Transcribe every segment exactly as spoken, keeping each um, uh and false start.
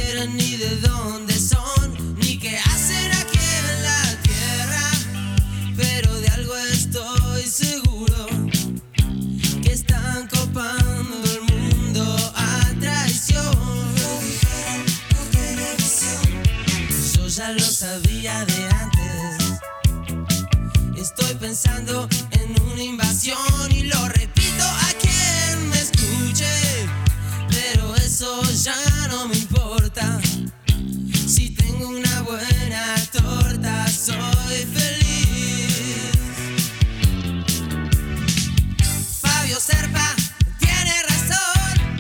quieren, ni de dónde son, ni qué hacen aquí en la tierra. Pero de algo estoy seguro, que están copando el mundo a traición. Yo ya lo sabía de antes. Estoy pensando en una invasión y lo repito a quien me escuche. Pero eso ya no me importa. Si tengo una buena torta, soy feliz. Fabio Serpa tiene razón.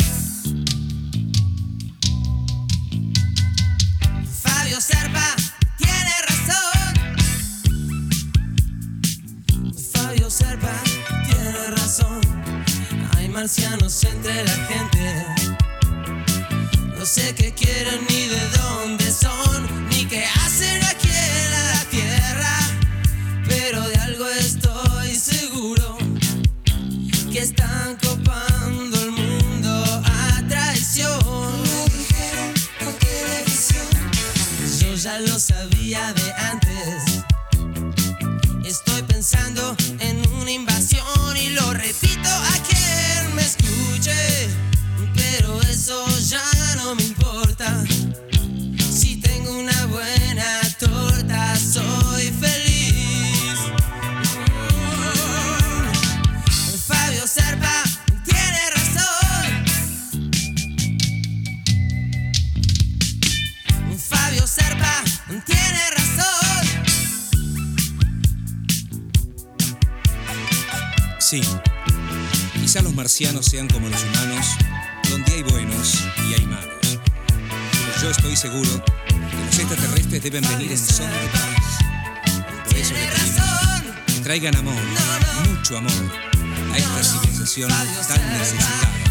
Fabio Serpa tiene razón. Fabio Serpa tiene razón. Hay marcianos entre la gente. No sé qué quieren, ni de dónde son, ni qué hacen aquí en la tierra. Pero de algo estoy seguro, que están copando el mundo a traición. Yo ya lo sabía de antes. Estoy pensando en una invasión y lo repito a quien me escuche. Pero eso ya no me importa. Si tengo una buena torta, soy feliz. Mm. Fabio Serpa tiene razón. Fabio Serpa tiene razón. Sí, quizá los marcianos sean como los humanos, donde hay buenos y hay malos. Pero yo estoy seguro que los extraterrestres deben venir en son de paz. Por eso les pedimos que traigan amor, mucho amor, a esta civilización tan necesitada.